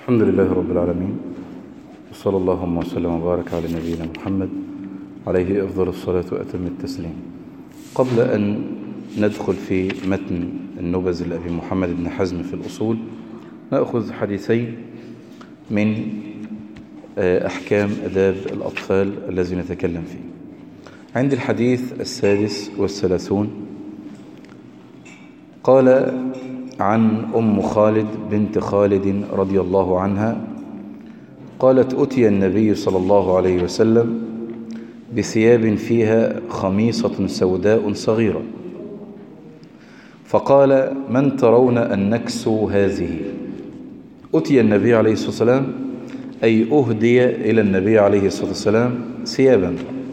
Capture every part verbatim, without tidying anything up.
الحمد لله رب العالمين، وصلى اللهم وسلم وبارك على نبينا محمد عليه أفضل الصلاة وأتم التسليم. قبل أن ندخل في متن النبذ لأبي محمد بن حزم في الأصول، نأخذ حديثين من أحكام أداب الأطفال الذي نتكلم فيه. عند الحديث السادس والثلاثون قال عن أم خالد بنت خالد رضي الله عنها قالت: أتي النبي صلى الله عليه وسلم بثياب فيها خميصة سوداء صغيرة، فقال: من ترون أن نكسو هذه؟ أتي النبي عليه الصلاة والسلام أي أهدي إلى النبي عليه الصلاة والسلام ثيابا،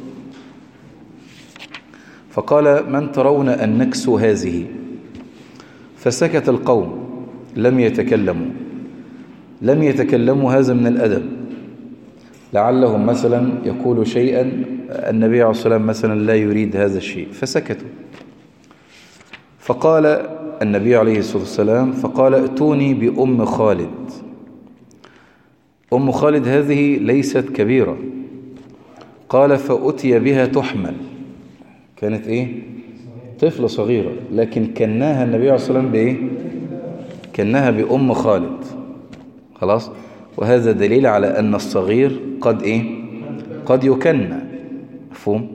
فقال: من ترون أن نكسو هذه؟ فسكت القوم لم يتكلموا لم يتكلموا هذا من الأدب، لعلهم مثلا يقول شيئا النبي عليه الصلاة والسلام مثلا لا يريد هذا الشيء، فسكتوا. فقال النبي عليه الصلاة والسلام فقال: ائتوني بأم خالد. أم خالد هذه ليست كبيرة. قال: فأتي بها تحمل، كانت إيه؟ طفلة صغيرة، لكن كناها النبي عليه الصلاة والسلام بإيه؟ كناها بأم خالد. خلاص، وهذا دليل على أن الصغير قد إيه؟ قد يكنى. مفهوم؟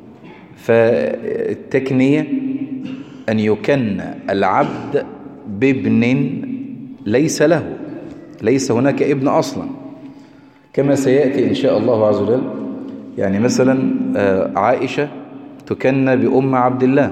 فالتكنية أن يكنى العبد بابن ليس له، ليس هناك ابن أصلا، كما سيأتي إن شاء الله عز وجل. يعني مثلا عائشة تكنى بأم عبد الله،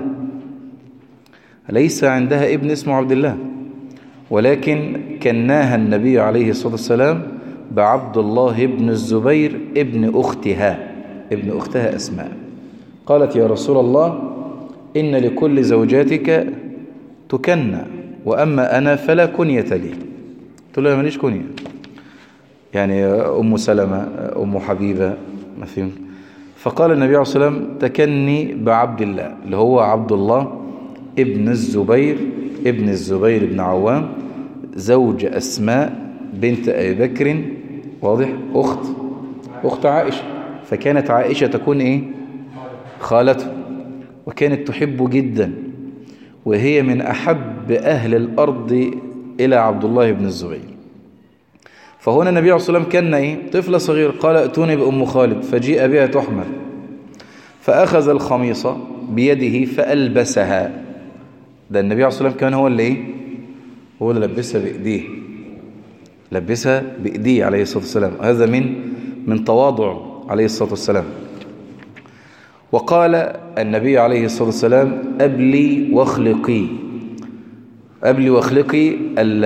ليس عندها ابن اسمه عبد الله، ولكن كناها النبي عليه الصلاة والسلام بعبد الله ابن الزبير ابن أختها ابن أختها أسماء. قالت: يا رسول الله، إن لكل زوجاتك تكنى، وأما أنا فلا كنية لي. قلت له: ماليش كنية. يعني أم سلمة، أم حبيبة، ما فهمت. فقال النبي عليه الصلاة والسلام: تكني بعبد الله، اللي هو عبد الله ابن الزبير ابن الزبير بن عوام، زوج أسماء بنت أبي بكر، واضح، أخت أخت عائشة. فكانت عائشة تكون إيه؟ خالته، وكانت تحبه جدا، وهي من أحب أهل الأرض إلى عبد الله بن الزبير. فهنا النبي عليه الصلاة والسلام كان إيه؟ طفلة صغيرة. قال: ائتوني بأم خالد، فجيء بها تحمل، فأخذ الخميصة بيده فألبسها. ده النبي عليه الصلاة والسلام كان هو اللي إيه؟ هو اللي لبسها بإيديه، لبسها بإيديه عليه الصلاة والسلام. هذا من من تواضعه عليه الصلاة والسلام. وقال النبي عليه الصلاة والسلام: أبلي واخلقي. أبلي واخلقي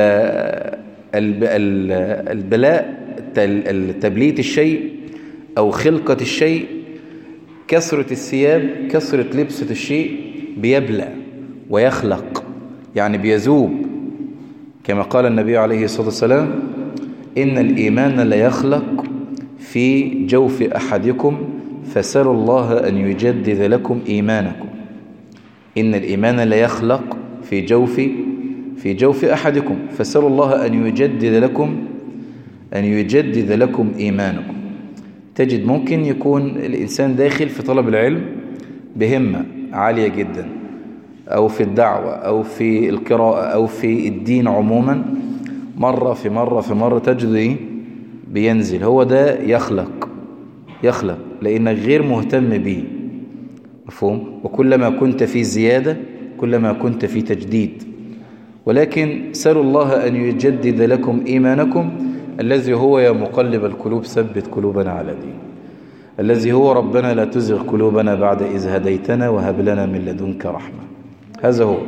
البلاء، تبليت الشيء أو خلقة الشيء، كثرة الثياب، كثرة لبسة الشيء بيبلى ويخلق، يعني بيذوب، كما قال النبي عليه الصلاة والسلام: إن الإيمان لا يخلق في جوف أحدكم فسألوا الله أن يجدد لكم إيمانكم. إن الإيمان لا يخلق في جوف في جوف أحدكم فسألوا الله أن يجدد لكم أن يجدد لكم إيمانكم. تجد ممكن يكون الإنسان داخل في طلب العلم بهمة عالية جدا، أو في الدعوة، أو في القراءة، أو في الدين عموما، مرة في مرة في مرة تجد إيه؟ بينزل. هو ده يخلق يخلق لأنك غير مهتم به. مفهوم؟ وكلما كنت في زيادة كلما كنت في تجديد. ولكن سألوا الله أن يجدد لكم إيمانكم، الذي هو يا مقلب القلوب ثبت قلوبنا على دين، الذي هو ربنا لا تزغ قلوبنا بعد إذ هديتنا وهب لنا من لدنك رحمة. هذا هو.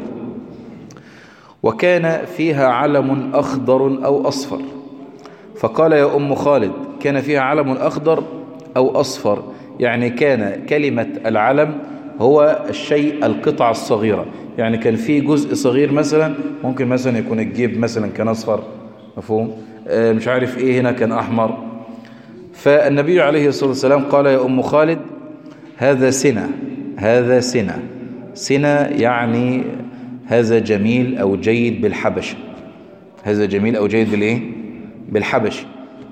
وكان فيها علم أخضر أو أصفر، فقال: يا أم خالد، كان فيها علم أخضر أو أصفر، يعني كان كلمة العلم هو الشيء القطعة الصغيرة، يعني كان في جزء صغير مثلا، ممكن مثلا يكون الجيب مثلا كان أصفر، مفهوم، آه مش عارف إيه هنا كان أحمر. فالنبي عليه الصلاة والسلام قال: يا أم خالد، هذا سنة هذا سنة سنة يعني هذا جميل أو جيد بالحبشة، هذا جميل أو جيد بالإيه؟ بالحبشي.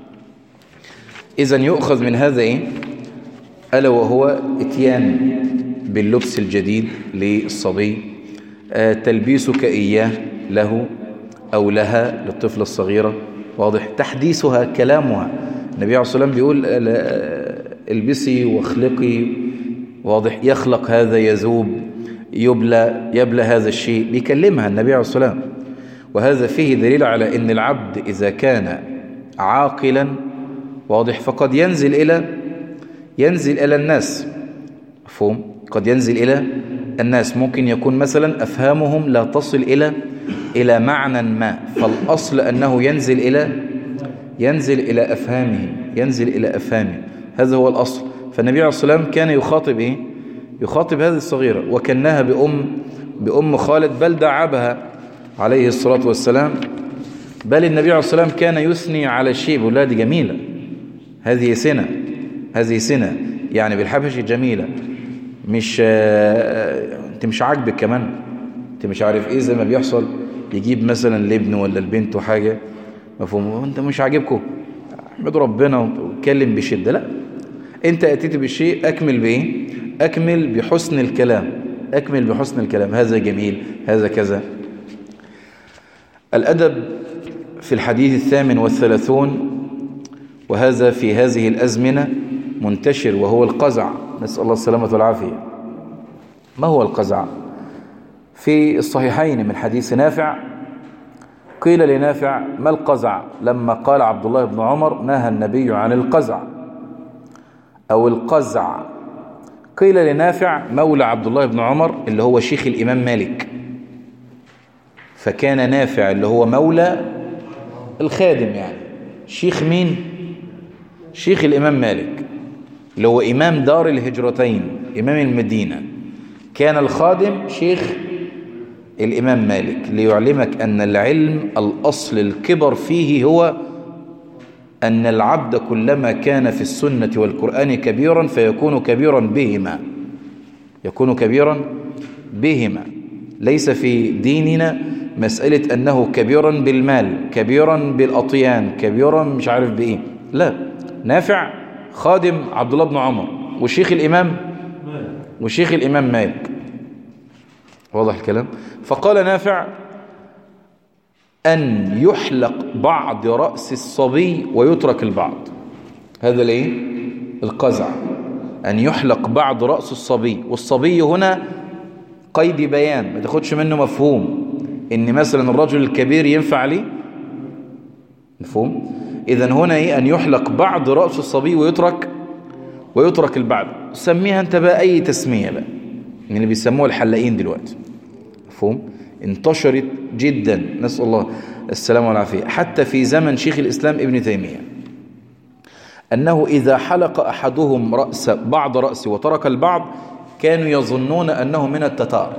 إذن يؤخذ من هذا إيه؟ ألا وهو إتيان باللبس الجديد للصبي، آه تلبيسك إياه له أو لها للطفلة الصغيرة، واضح، تحديثها، كلامها. النبي عليه الصلاة والسلام بيقول البسي واخلقي، واضح، يخلق هذا يذوب، يبلى يبلى هذا الشيء، بيكلمها النبي عليه الصلاة والسلام. وهذا فيه دليل على أن العبد إذا كان عاقلا، واضح، فقد ينزل إلى ينزل إلى الناس، مفهوم؟ قد ينزل إلى الناس، ممكن يكون مثلا أفهامهم لا تصل إلى إلى معنى ما، فالأصل أنه ينزل إلى ينزل إلى أفهامه ينزل إلى أفهامه هذا هو الأصل. فالنبي عليه الصلاة والسلام كان يخاطب إيه؟ يخاطب هذه الصغيرة، وكناها بأم بأم خالد، بل دعبها عليه الصلاة والسلام. بل النبي عليه الصلاة والسلام كان يثني على الشيء، بيقول لها دي جميلة، هذه سنة هذه سنة يعني بالحبشي جميلة، مش آه انت مش عاجبك كمان، انت مش عارف ايه، زي ما بيحصل يجيب مثلا لابن ولا البنت حاجة، مفهوم، انت مش عاجبكم، احمد ربنا واتكلم بشدة. لا، انت اتيت بالشيء، اكمل بايه؟ اكمل بحسن الكلام، اكمل بحسن الكلام، هذا جميل، هذا كذا. الأدب في الحديث الثامن والثلاثون، وهذا في هذه الأزمنة منتشر، وهو القزع، نسأل الله السلامة والعافية. ما هو القزع؟ في الصحيحين من حديث نافع، قيل لنافع ما القزع؟ لما قال عبد الله بن عمر نهى النبي عن القزع أو القزع. قيل لنافع مولى عبد الله بن عمر اللي هو شيخ الإمام مالك، فكان نافع اللي هو مولى الخادم، يعني شيخ مين؟ شيخ الإمام مالك اللي هو إمام دار الهجرتين، إمام المدينة، كان الخادم شيخ الإمام مالك، ليعلمك أن العلم الأصل الكبر فيه هو أن العبد كلما كان في السنة والقرآن كبيرا فيكون كبيرا بهما، يكون كبيرا بهما. ليس في ديننا مسألة أنه كبيرا بالمال، كبيرا بالأطيان، كبيرا مش عارف بإيه، لا. نافع خادم عبد الله بن عمر وشيخ الإمام وشيخ الإمام مالك، واضح الكلام. فقال نافع أن يحلق بعض رأس الصبي ويترك البعض، هذا الايه؟ القزع، أن يحلق بعض رأس الصبي. والصبي هنا قيد بيان، ما تاخدش منه مفهوم ان مثلا الرجل الكبير ينفع ليه، مفهوم. اذا هنا ايه؟ ان يحلق بعض رأس الصبي ويترك ويترك البعض. سميها انت بقى اي تسمية بقى، من اللي بيسموها الحلاقين دلوقتي، مفهوم، انتشرت جدا، نسأل الله السلامة والعافية. حتى في زمن شيخ الإسلام ابن تيمية أنه إذا حلق أحدهم رأس بعض رأسه وترك البعض كانوا يظنون أنه من التتار،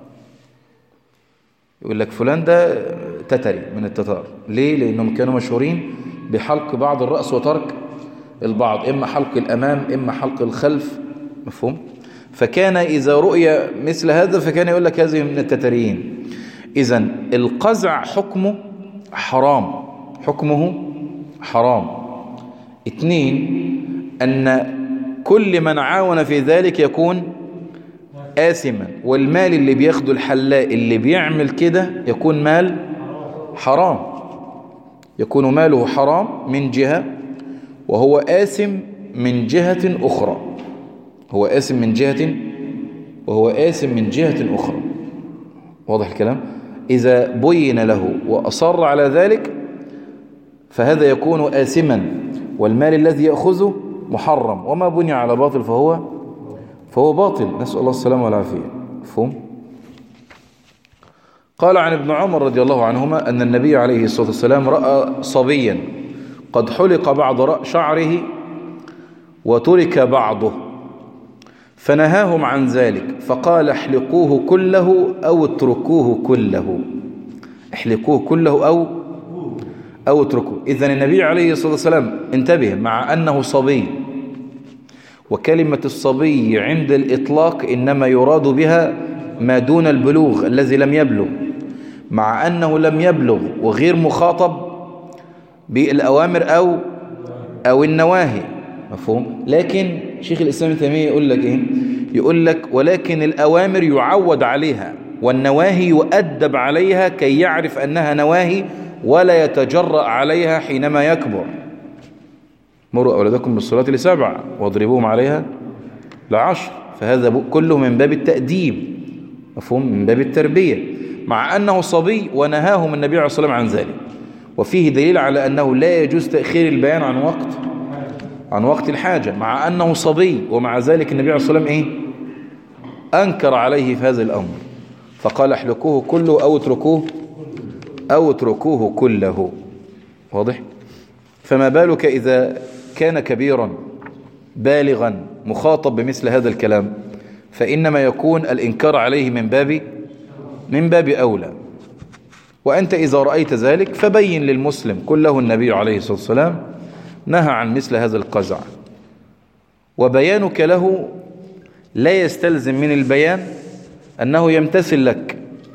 يقول لك فلان ده تتري من التتار. ليه؟ لأنهم كانوا مشهورين بحلق بعض الرأس وترك البعض، إما حلق الأمام إما حلق الخلف، مفهوم. فكان إذا رؤي مثل هذا فكان يقول لك هذه من التتريين. إذن القزع حكمه حرام، حكمه حرام. اثنين، أن كل من عاون في ذلك يكون آثما، والمال اللي بياخده الحلاق اللي بيعمل كده يكون مال حرام، يكون ماله حرام من جهة، وهو آثم من جهة أخرى، هو آثم من جهة وهو آثم من جهة أخرى، واضح الكلام. إذا بين له وأصر على ذلك فهذا يكون آثما، والمال الذي يأخذه محرم، وما بني على باطل فهو فهو باطل، نسأل الله السلامة والعافية، مفهوم. قال عن ابن عمر رضي الله عنهما أن النبي عليه الصلاة والسلام رأى صبيا قد حلق بعض شعره وترك بعضه فنهاهم عن ذلك، فقال احلقوه كله أو اتركوه كله، احلقوه كله أو أو اتركوه. إذن النبي عليه الصلاة والسلام انتبه، مع أنه صبي، وكلمة الصبي عند الإطلاق إنما يراد بها ما دون البلوغ الذي لم يبلغ، مع أنه لم يبلغ وغير مخاطب بالأوامر أو أو النواهي، مفهوم؟ لكن شيخ الإسلام ابن تيمية يقول لك إيه؟ يقول لك ولكن الأوامر يعود عليها والنواهي يؤدب عليها كي يعرف أنها نواهي ولا يتجرأ عليها حينما يكبر. مروا أولادكم بالصلاة لسبع واضربوهم عليها لعشر، فهذا كله من باب التأديب، مفهوم؟ من باب التربية، مع أنه صبي ونهاهم النبي عليه الصلاة والسلام عن ذلك. وفيه دليل على أنه لا يجوز تأخير البيان عن وقت عن وقت الحاجة، مع أنه صبي، ومع ذلك النبي عليه الصلاة والسلام إيه؟ أنكر عليه في هذا الأمر، فقال احلقوه كله أو اتركوه أو اتركوه كله. واضح؟ فما بالك إذا كان كبيرا بالغا مخاطب بمثل هذا الكلام، فإنما يكون الإنكار عليه من باب من باب أولى. وأنت إذا رأيت ذلك فبين للمسلم كله النبي عليه الصلاة والسلام نهى عن مثل هذا القزع، وبيانك له لا يستلزم من البيان أنه يمتثل لك.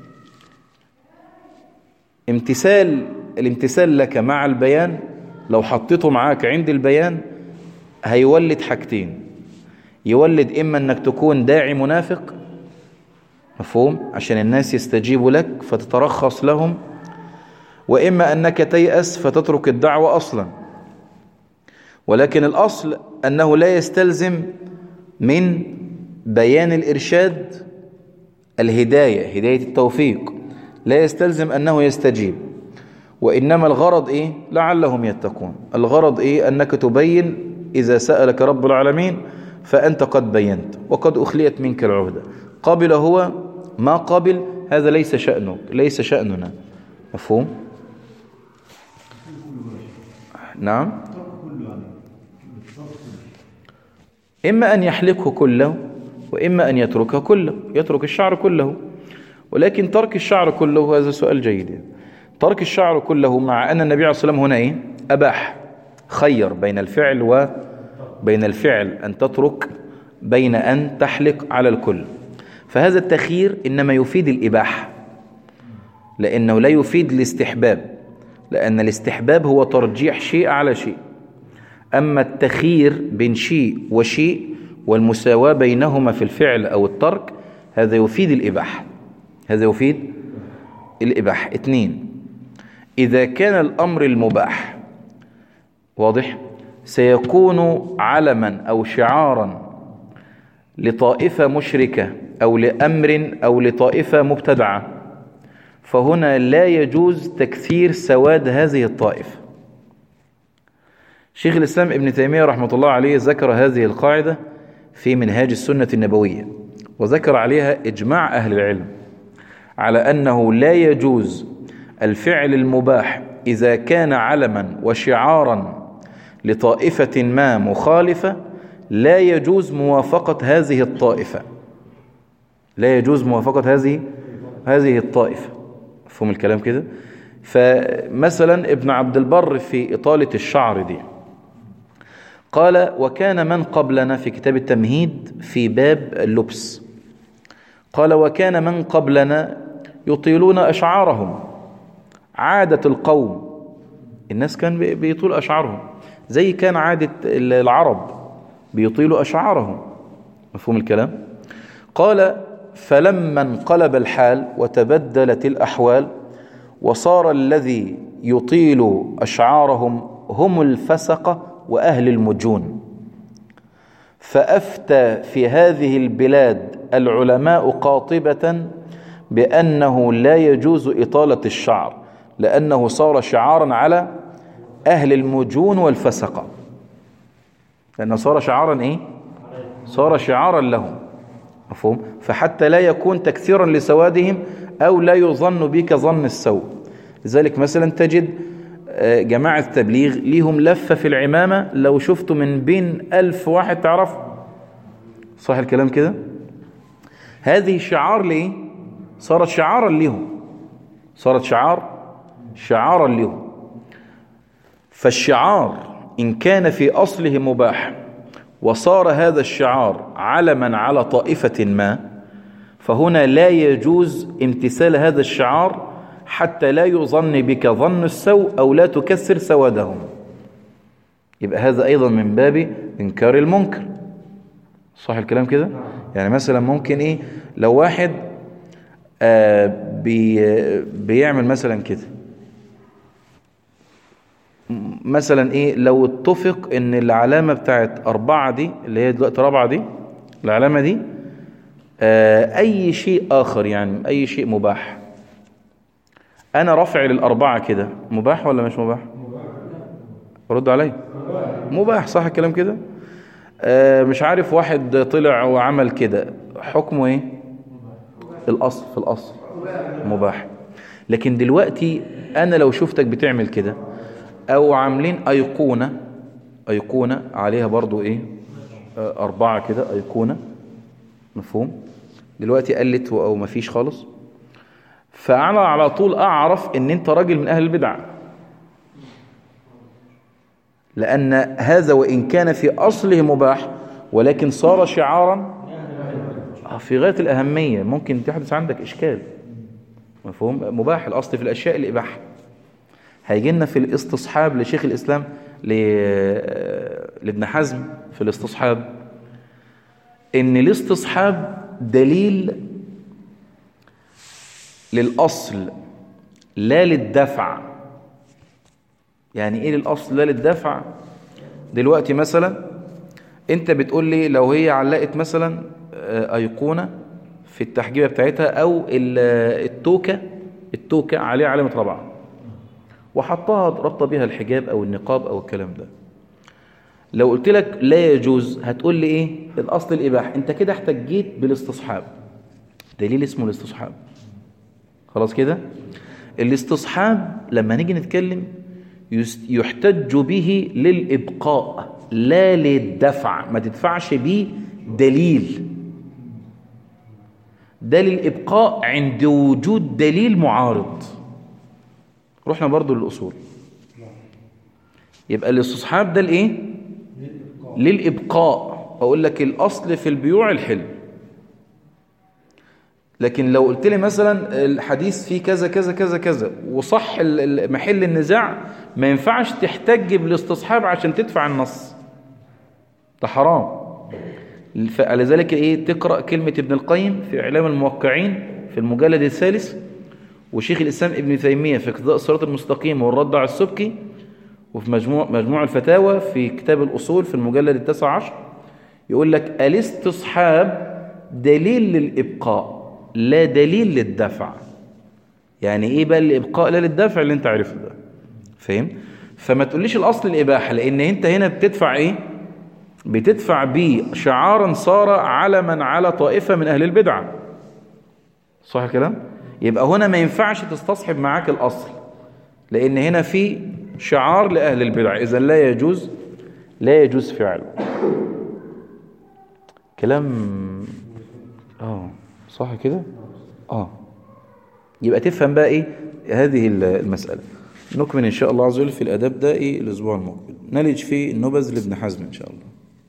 امتثال الامتثال لك مع البيان لو حطيته معاك عند البيان هيولد حاجتين، يولد إما أنك تكون داعي منافق، مفهوم؟ عشان الناس يستجيبوا لك فتترخص لهم، وإما أنك تيأس فتترك الدعوة أصلا. ولكن الأصل أنه لا يستلزم من بيان الإرشاد الهداية، هداية التوفيق، لا يستلزم أنه يستجيب، وإنما الغرض إيه؟ لعلهم يتقون. الغرض إيه؟ أنك تبين إذا سألك رب العالمين فأنت قد بينت وقد أخليت منك العهدة. قبل هو ما قبل هذا ليس شأنك، ليس شأننا، مفهوم؟ نعم، إما أن يحلقه كله وإما أن يتركه كله، يترك الشعر كله. ولكن ترك الشعر كله هذا سؤال جيد يعني. ترك الشعر كله مع أن النبي عليه الصلاة والسلام هنا إيه؟ أباح، خير بين الفعل وبين الفعل أن تترك بين أن تحلق على الكل. فهذا التخيير إنما يفيد الإباحة، لأنه لا يفيد الاستحباب، لأن الاستحباب هو ترجيح شيء على شيء. أما التخيير بين شيء وشيء والمساواة بينهما في الفعل أو الترك هذا يفيد الإباحة، هذا يفيد الإباحة. اثنين، إذا كان الأمر المباح واضح سيكون علما أو شعارا لطائفة مشركة أو لأمر أو لطائفة مبتدعة، فهنا لا يجوز تكثير سواد هذه الطائفة. شيخ الإسلام ابن تيمية رحمة الله عليه ذكر هذه القاعدة في منهاج السنة النبوية، وذكر عليها إجماع أهل العلم على أنه لا يجوز الفعل المباح إذا كان علما وشعارا لطائفة ما مخالفة، لا يجوز موافقة هذه الطائفة، لا يجوز موافقة هذه هذه الطائفة. مفهوم الكلام كده؟ فمثلا ابن عبد البر في إطالة الشعر دي قال: وكان من قبلنا في كتاب التمهيد في باب اللبس، قال: وكان من قبلنا يطيلون أشعارهم، عادة القوم، الناس كان بيطول أشعارهم زي كان عادة العرب بيطيلوا أشعارهم. مفهوم الكلام؟ قال: فلما انقلب الحال وتبدلت الأحوال وصار الذي يطيل أشعارهم هم الفسقة وأهل المجون، فأفتى في هذه البلاد العلماء قاطبة بأنه لا يجوز إطالة الشعر، لأنه صار شعارا على أهل المجون والفسقة، لأنه صار شعارا إيه؟ صار شعارا لهم. مفهوم؟ فحتى لا يكون تكثيرا لسوادهم أو لا يظن بك ظن السوء. لذلك مثلا تجد جماعة التبليغ ليهم لفة في العمامة لو شفتوا من بين ألف واحد تعرف، صح الكلام كده؟ هذه شعار ليه؟ صارت شعارا لهم، صارت شعار شعارا لهم. فالشعار إن كان في أصله مباح وصار هذا الشعار علما على طائفة ما، فهنا لا يجوز امتثال هذا الشعار حتى لا يظن بك ظن السوء أو لا تكسر سوادهم. يبقى هذا أيضا من باب إنكار المنكر. صح الكلام كده؟ يعني مثلا ممكن إيه لو واحد آه بي بيعمل مثلا كده، مثلا إيه لو اتفق إن العلامة بتاعت أربعة دي اللي هي دلوقتي رابعة دي، العلامة دي آه أي شيء آخر، يعني أي شيء مباح، أنا رافع للأربعة كده، مباح ولا مش مباح؟ رد علي. مباح. صح الكلام كده؟ آه مش عارف واحد طلع وعمل كده، حكمه ايه؟ الأصل في الأصل مباح. لكن دلوقتي أنا لو شفتك بتعمل كده، أو عاملين أيقونة، أيقونة عليها برضو ايه آه أربعة كده، أيقونة، مفهوم؟ دلوقتي قلت أو مفيش خالص، فأنا على طول أعرف إن أنت راجل من أهل البدع، لأن هذا وإن كان في أصله مباح ولكن صار شعارا في غاية الأهمية، ممكن تحدث عندك إشكال، مفهوم؟ مباح، الأصل في الأشياء الإباحة. هيجي لنا في الاستصحاب لشيخ الإسلام لابن حزم في الاستصحاب إن الاستصحاب دليل للأصل لا للدفع. يعني ايه للأصل لا للدفع؟ دلوقتي مثلا انت بتقول لي لو هي علقت مثلا أيقونة في التحجيبة بتاعتها او التوكة التوكة عليها علامة رابعة وحطها ربطة بها الحجاب او النقاب او الكلام ده، لو قلت لك لا يجوز هتقول لي ايه؟ الأصل الإباحة. انت كده احتجيت بالاستصحاب، دليل اسمه الاستصحاب. خلاص كده؟ الاستصحاب لما نيجي نتكلم يحتج به للإبقاء لا للدفع، ما تدفعش به دليل، ده للإبقاء عند وجود دليل معارض. رحنا برضو للأصول، يبقى الاستصحاب ده الايه؟ للإبقاء. أقول لك الأصل في البيوع الحل، لكن لو قلت لي مثلا الحديث فيه كذا كذا كذا كذا وصح محل النزاع، ما ينفعش تحتج بالاستصحاب عشان تدفع النص، ده حرام. فلذلك ايه تقرأ كلمة ابن القيم في إعلام الموقعين في المجلد الثالث، وشيخ الإسلام ابن تيمية في اقتضاء الصراط المستقيم والرد على السبكي، وفي مجموع مجموع الفتاوى في كتاب الأصول في المجلد التاسع عشر، يقول لك الاستصحاب دليل للإبقاء لا دليل للدفع. يعني ايه بقى الإبقاء لا للدفع اللي انت عرفته ده؟ فاهم؟ فما تقوليش الأصل الإباحة، لأن انت هنا بتدفع ايه؟ بتدفع بيه شعارا صار علما على طائفة من أهل البدعة. صح الكلام؟ يبقى هنا ما ينفعش تستصحب معاك الأصل، لأن هنا في شعار لأهل البدع، إذا لا يجوز لا يجوز فعله. كلام اه صح كده؟ اه يبقى تفهم بقى ايه هذه المسألة. نكمل ان شاء الله عز وجل في الاداب ده ايه الاسبوع المقبل، نلج في النبذ لابن حزم ان شاء الله.